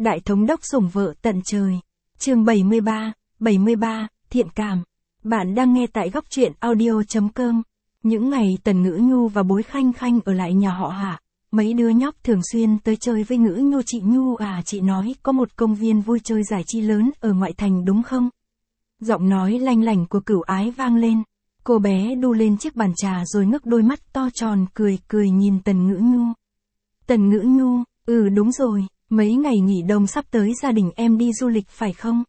Đại thống đốc sủng vợ tận trời. Chương 73, thiện cảm. Bạn đang nghe tại góc truyện audio.com. Những ngày Tần Ngữ Nhu và Bối Khanh Khanh ở lại nhà họ Hạ, mấy đứa nhóc thường xuyên tới chơi với Ngữ Nhu. Chị Nhu à, chị nói có một công viên vui chơi giải trí lớn ở ngoại thành đúng không? Giọng nói lanh lảnh của Cửu Ái vang lên. Cô bé đu lên chiếc bàn trà rồi ngước đôi mắt to tròn cười nhìn Tần Ngữ Nhu. Tần Ngữ Nhu, đúng rồi, mấy ngày nghỉ đông sắp tới gia đình em đi du lịch phải không?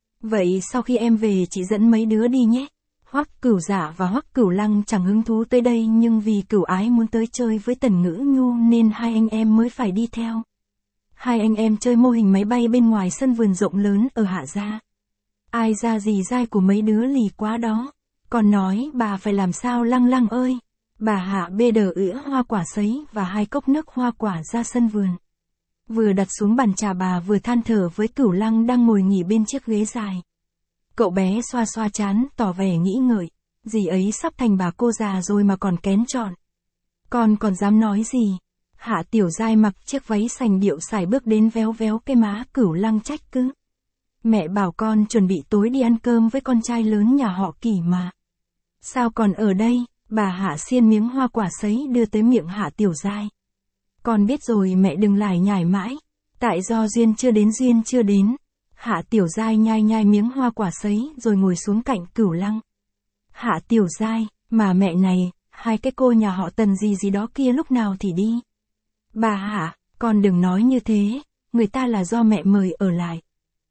Vậy sau khi em về chị dẫn mấy đứa đi nhé. Hoắc Cửu Dạ và Hoắc Cửu Lăng chẳng hứng thú tới đây, nhưng vì Cửu Ái muốn tới chơi với Tần Ngữ Nhu nên hai anh em mới phải đi theo. Hai anh em chơi mô hình máy bay bên ngoài sân vườn rộng lớn ở Hạ gia. Ai ra gì dai của mấy đứa lì quá đó. Còn nói bà phải làm sao Lăng Lăng ơi. Bà Hạ bê đờ ỉa hoa quả sấy và 2 cốc nước hoa quả ra sân vườn. Vừa đặt xuống bàn trà bà vừa than thở với Cửu Lăng đang ngồi nghỉ bên chiếc ghế dài. Cậu bé xoa xoa trán tỏ vẻ nghĩ ngợi. Dì ấy sắp thành bà cô già rồi mà còn kén chọn. Con còn dám nói gì? Hạ Tiểu Giai mặc chiếc váy sành điệu sải bước đến véo véo cái má Cửu Lăng trách cứ. Mẹ bảo con chuẩn bị tối đi ăn cơm với con trai lớn nhà họ Kỷ mà. Sao còn ở đây? Bà Hạ xiên miếng hoa quả sấy đưa tới miệng Hạ Tiểu Giai. Con biết rồi mẹ đừng lải nhải mãi. Tại do duyên chưa đến. Hạ Tiểu Giai nhai miếng hoa quả sấy rồi ngồi xuống cạnh Cửu Lăng. Hạ Tiểu Giai, mà mẹ này, 2 cái cô nhà họ Tần gì đó kia lúc nào thì đi. Bà Hạ, con đừng nói như thế, người ta là do mẹ mời ở lại.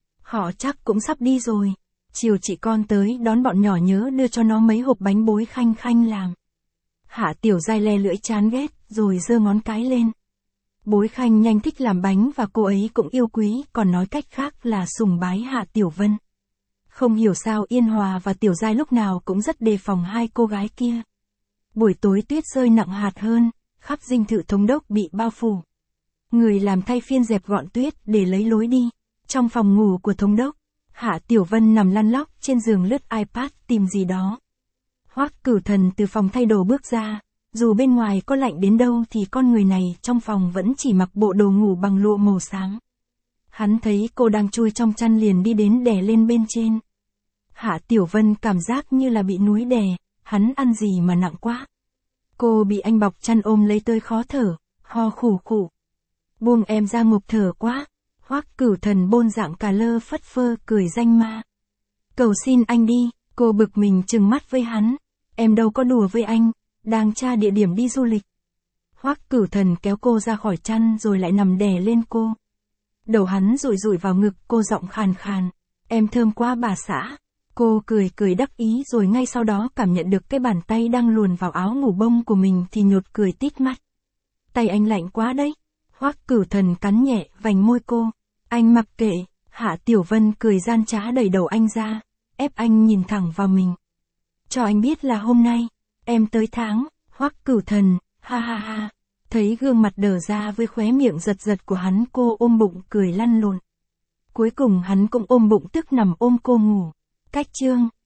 Họ chắc cũng sắp đi rồi. Chiều chị con tới đón bọn nhỏ nhớ đưa cho nó mấy hộp bánh Bối Khanh Khanh làm. Hạ Tiểu Giai le lưỡi chán ghét, rồi giơ ngón cái lên. Bối Khanh nhanh thích làm bánh và cô ấy cũng yêu quý, còn nói cách khác là sùng bái Hạ Tiểu Vân. Không hiểu sao Yên Hòa và Tiểu Giai lúc nào cũng rất đề phòng 2 cô gái kia. Buổi tối tuyết rơi nặng hạt hơn, khắp dinh thự thống đốc bị bao phủ. Người làm thay phiên dẹp gọn tuyết để lấy lối đi. Trong phòng ngủ của thống đốc, Hạ Tiểu Vân nằm lăn lóc trên giường lướt iPad tìm gì đó. Hoắc Cửu Thần từ phòng thay đồ bước ra, dù bên ngoài có lạnh đến đâu thì con người này trong phòng vẫn chỉ mặc bộ đồ ngủ bằng lụa màu xám. Hắn thấy cô đang chui trong chăn liền đi đến đè lên bên trên. Hạ Tiểu Vân cảm giác như là bị núi đè, hắn ăn gì mà nặng quá. Cô bị anh bọc chăn ôm lấy tới khó thở, ho khủ khủ. Buông em ra ngục thở quá. Hoắc Cửu Thần bôn dạng cà lơ phất phơ cười danh ma. Cầu xin anh đi, cô bực mình trừng mắt với hắn. Em đâu có đùa với anh, đang tra địa điểm đi du lịch. Hoắc Cửu Thần kéo cô ra khỏi chăn rồi lại nằm đè lên cô. Đầu hắn rụi vào ngực, cô giọng khàn khàn. Em thơm quá bà xã. Cô cười đắc ý rồi ngay sau đó cảm nhận được cái bàn tay đang luồn vào áo ngủ bông của mình thì nhột cười tít mắt. Tay anh lạnh quá đấy. Hoắc Cửu Thần cắn nhẹ vành môi cô. Anh mặc kệ. Hạ Tiểu Vân cười gian trá đẩy đầu anh ra, ép anh nhìn thẳng vào mình. Cho anh biết là hôm nay, em tới tháng. Hoắc Cửu Thần, ha ha ha. Thấy gương mặt đờ ra với khóe miệng giật của hắn, cô ôm bụng cười lăn lộn. Cuối cùng hắn cũng ôm bụng tức nằm ôm cô ngủ. Cách chương